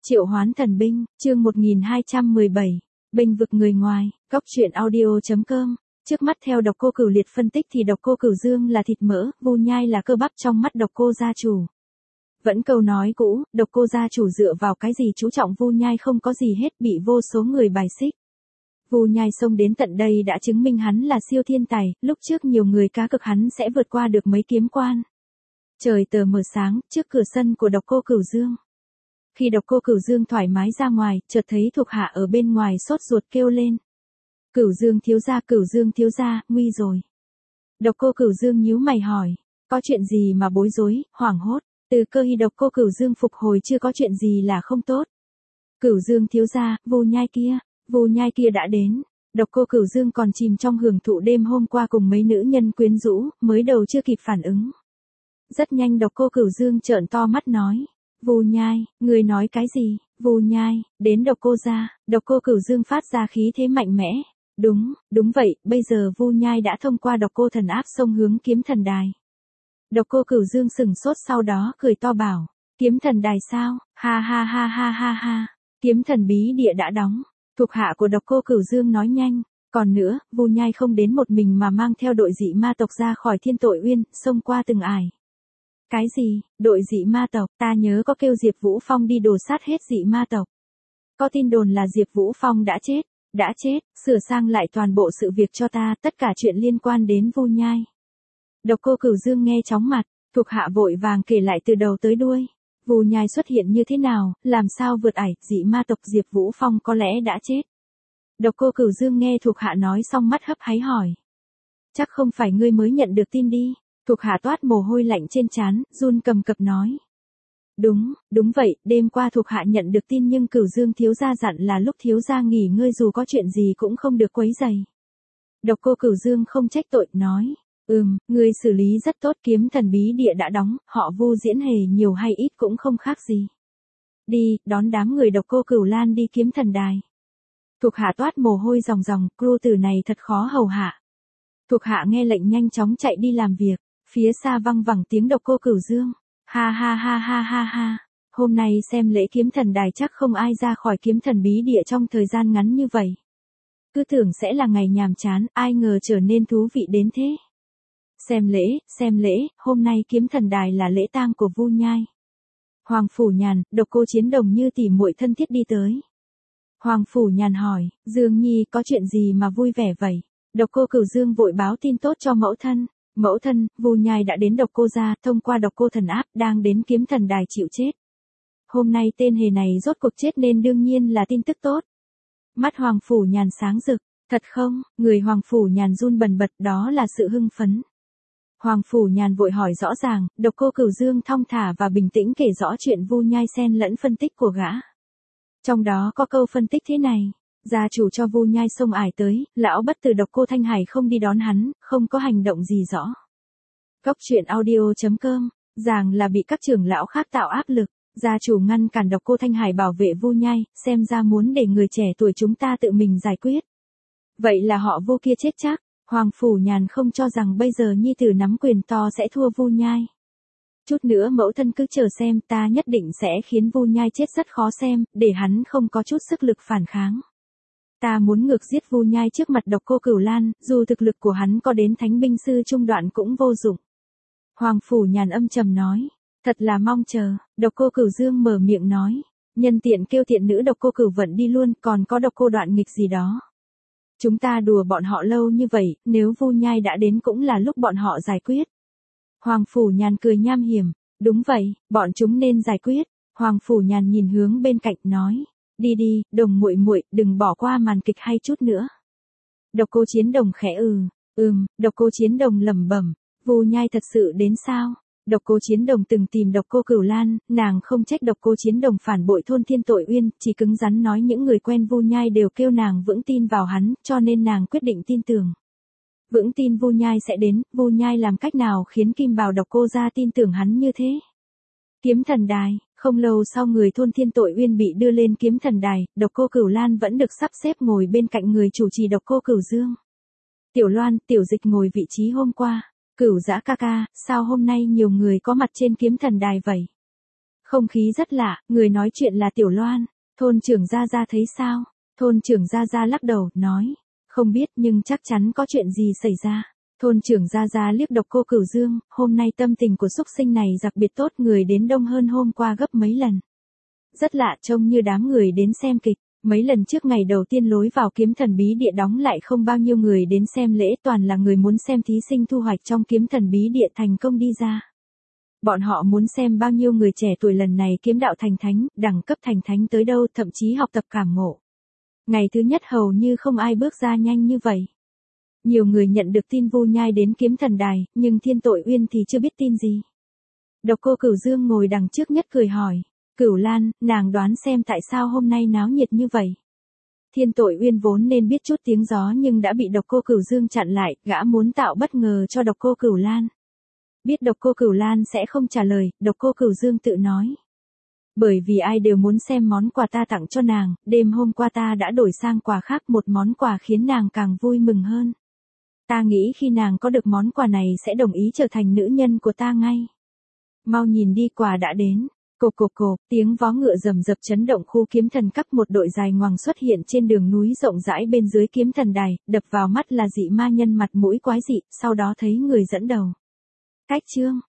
Triệu hoán thần binh, chương 1217, bênh vực người ngoài, góc truyện audio.com. Trước mắt theo Độc Cô Cửu Liệt phân tích thì Độc Cô Cửu Dương là thịt mỡ, Vu Nhai là cơ bắp trong mắt Độc Cô gia chủ. Vẫn câu nói cũ, Độc Cô gia chủ dựa vào cái gì chú trọng Vu Nhai không có gì hết, bị vô số người bài xích. Vu Nhai xông đến tận đây đã chứng minh hắn là siêu thiên tài, lúc trước nhiều người cá cực hắn sẽ vượt qua được mấy kiếm quan. Trời tờ mờ sáng, trước cửa sân của Độc Cô Cửu Dương. Khi Độc Cô Cửu Dương thoải mái ra ngoài, chợt thấy thuộc hạ ở bên ngoài sốt ruột kêu lên. Cửu Dương thiếu gia, nguy rồi. Độc Cô Cửu Dương nhíu mày hỏi, có chuyện gì mà bối rối, hoảng hốt, từ cơ khi Độc Cô Cửu Dương phục hồi chưa có chuyện gì là không tốt. Cửu Dương thiếu gia, Vu Nhai kia đã đến. Độc Cô Cửu Dương còn chìm trong hưởng thụ đêm hôm qua cùng mấy nữ nhân quyến rũ, mới đầu chưa kịp phản ứng. Rất nhanh Độc Cô Cửu Dương trợn to mắt nói. Vu Nhai, người nói cái gì? Vu Nhai, đến Độc Cô gia. Độc Cô Cửu Dương phát ra khí thế mạnh mẽ. Đúng vậy, bây giờ Vu Nhai đã thông qua Độc Cô thần áp xông hướng Kiếm Thần Đài. Độc Cô Cửu Dương sừng sốt sau đó cười to bảo, Kiếm Thần Đài sao? Ha ha ha ha ha ha. Kiếm Thần bí địa đã đóng. Thuộc hạ của Độc Cô Cửu Dương nói nhanh, còn nữa, Vu Nhai không đến một mình mà mang theo đội dị ma tộc ra khỏi Thiên Tội Uyên, xông qua từng ải. Cái gì? Đội dị ma tộc? Ta nhớ có kêu Diệp Vũ Phong đi đồ sát hết dị ma tộc. Có tin đồn là Diệp Vũ Phong đã chết, sửa sang lại toàn bộ sự việc cho ta, tất cả chuyện liên quan đến Vu Nhai. Độc Cô Cửu Dương nghe chóng mặt, thuộc hạ vội vàng kể lại từ đầu tới đuôi. Vu Nhai xuất hiện như thế nào, làm sao vượt ải, dị ma tộc Diệp Vũ Phong có lẽ đã chết. Độc Cô Cửu Dương nghe thuộc hạ nói xong mắt hấp háy hỏi. Chắc không phải ngươi mới nhận được tin đi. Thuộc hạ toát mồ hôi lạnh trên trán, run cầm cập nói. Đúng vậy, đêm qua thuộc hạ nhận được tin nhưng Cửu Dương thiếu gia dặn là lúc thiếu gia nghỉ ngơi dù có chuyện gì cũng không được quấy rầy. Độc Cô Cửu Dương không trách tội, nói. Ngươi xử lý rất tốt, Kiếm Thần bí địa đã đóng, họ Vu diễn hề nhiều hay ít cũng không khác gì. Đi, đón đám người Độc Cô Cửu Lan đi Kiếm Thần Đài. Thuộc hạ toát mồ hôi ròng ròng, cru tử này thật khó hầu hạ. Thuộc hạ nghe lệnh nhanh chóng chạy đi làm việc. Phía xa văng vẳng tiếng Độc Cô Cửu Dương. Ha ha ha ha ha ha. Hôm nay xem lễ Kiếm Thần Đài chắc không ai ra khỏi Kiếm Thần bí địa trong thời gian ngắn như vậy. Cứ tưởng sẽ là ngày nhàm chán, ai ngờ trở nên thú vị đến thế. Xem lễ, hôm nay Kiếm Thần Đài là lễ tang của Vu Nhai. Hoàng Phủ Nhàn, Độc Cô Chiến Đồng như tỉ muội thân thiết đi tới. Hoàng Phủ Nhàn hỏi, Dương Nhi có chuyện gì mà vui vẻ vậy? Độc Cô Cửu Dương vội báo tin tốt cho mẫu thân. Mẫu thân, Vu Nhai đã đến Độc Cô gia, thông qua Độc Cô thần áp, đang đến Kiếm Thần Đài chịu chết. Hôm nay tên hề này rốt cuộc chết nên đương nhiên là tin tức tốt. Mắt Hoàng Phủ Nhàn sáng rực, thật không? Người Hoàng Phủ Nhàn run bần bật, đó là sự hưng phấn. Hoàng Phủ Nhàn vội hỏi rõ ràng, Độc Cô Cửu Dương thong thả và bình tĩnh kể rõ chuyện Vu Nhai xen lẫn phân tích của gã. Trong đó có câu phân tích thế này. Gia chủ cho Vu Nhai xông ải tới, lão bất tử Độc Cô Thanh Hải không đi đón hắn, không có hành động gì rõ. Góc truyện audio.com, rằng là bị các trưởng lão khác tạo áp lực, gia chủ ngăn cản Độc Cô Thanh Hải bảo vệ Vu Nhai, xem ra muốn để người trẻ tuổi chúng ta tự mình giải quyết. Vậy là họ Vu kia chết chắc, Hoàng Phủ Nhàn không cho rằng bây giờ nhi tử nắm quyền to sẽ thua Vu Nhai. Chút nữa mẫu thân cứ chờ xem, ta nhất định sẽ khiến Vu Nhai chết rất khó xem, để hắn không có chút sức lực phản kháng. Ta muốn ngược giết Vu Nhai trước mặt Độc Cô Cửu Lan, dù thực lực của hắn có đến Thánh binh sư trung đoạn cũng vô dụng. Hoàng Phủ Nhàn âm trầm nói, thật là mong chờ. Độc Cô Cửu Dương mở miệng nói, nhân tiện kêu tiện nữ Độc Cô Cửu Vận đi luôn, còn có Độc Cô Đoạn Nghịch gì đó. Chúng ta đùa bọn họ lâu như vậy, nếu Vu Nhai đã đến cũng là lúc bọn họ giải quyết. Hoàng Phủ Nhàn cười nham hiểm, đúng vậy, bọn chúng nên giải quyết. Hoàng Phủ Nhàn nhìn hướng bên cạnh nói. Đi, Đồng muội muội, đừng bỏ qua màn kịch hay chút nữa. Độc Cô Chiến Đồng khẽ Độc Cô Chiến Đồng lẩm bẩm, Vu Nhai thật sự đến sao? Độc Cô Chiến Đồng từng tìm Độc Cô Cửu Lan, nàng không trách Độc Cô Chiến Đồng phản bội thôn Thiên Tội Uyên, chỉ cứng rắn nói những người quen Vu Nhai đều kêu nàng vững tin vào hắn, cho nên nàng quyết định tin tưởng. Vững tin Vu Nhai sẽ đến, Vu Nhai làm cách nào khiến Kim Bào Độc Cô gia tin tưởng hắn như thế? Kiếm Thần Đài. Không lâu sau người thôn Thiên Tội Uyên bị đưa lên Kiếm Thần Đài, Độc Cô Cửu Lan vẫn được sắp xếp ngồi bên cạnh người chủ trì Độc Cô Cửu Dương. Tiểu Loan, Tiểu Dịch ngồi vị trí hôm qua. Cửu Dã ca ca, sao hôm nay nhiều người có mặt trên Kiếm Thần Đài vậy? Không khí rất lạ, người nói chuyện là Tiểu Loan. Thôn trưởng Gia Gia thấy sao? Thôn trưởng Gia Gia lắc đầu, nói. Không biết nhưng chắc chắn có chuyện gì xảy ra. Thôn trưởng Gia Gia liếc Độc Cô Cửu Dương, hôm nay tâm tình của xúc sinh này đặc biệt tốt, người đến đông hơn hôm qua gấp mấy lần. Rất lạ, trông như đám người đến xem kịch. Mấy lần trước ngày đầu tiên lối vào kiếm thần bí địa đóng lại không bao nhiêu người đến xem lễ, toàn là người muốn xem thí sinh thu hoạch trong kiếm thần bí địa thành công đi ra. Bọn họ muốn xem bao nhiêu người trẻ tuổi lần này kiếm đạo thành thánh, đẳng cấp thành thánh tới đâu, thậm chí học tập cảm ngộ. Ngày thứ nhất hầu như không ai bước ra nhanh như vậy. Nhiều người nhận được tin Vu Nhai đến kiếm thần đài, nhưng Thiên Tội Uyên thì chưa biết tin gì. Độc Cô Cửu Dương ngồi đằng trước nhất cười hỏi. Cửu Lan, nàng đoán xem tại sao hôm nay náo nhiệt như vậy. Thiên Tội Uyên vốn nên biết chút tiếng gió nhưng đã bị Độc Cô Cửu Dương chặn lại, gã muốn tạo bất ngờ cho Độc Cô Cửu Lan. Biết Độc Cô Cửu Lan sẽ không trả lời, Độc Cô Cửu Dương tự nói. Bởi vì ai đều muốn xem món quà ta tặng cho nàng, đêm hôm qua ta đã đổi sang quà khác, một món quà khiến nàng càng vui mừng hơn. Ta nghĩ khi nàng có được món quà này sẽ đồng ý trở thành nữ nhân của ta ngay. Mau nhìn đi, quà đã đến. Cộp cộp cộp, tiếng vó ngựa rầm rập chấn động khu kiếm thần cấp, một đội dài ngoằng xuất hiện trên đường núi rộng rãi bên dưới kiếm thần đài, đập vào mắt là dị ma nhân mặt mũi quái dị, sau đó thấy người dẫn đầu. Cách chương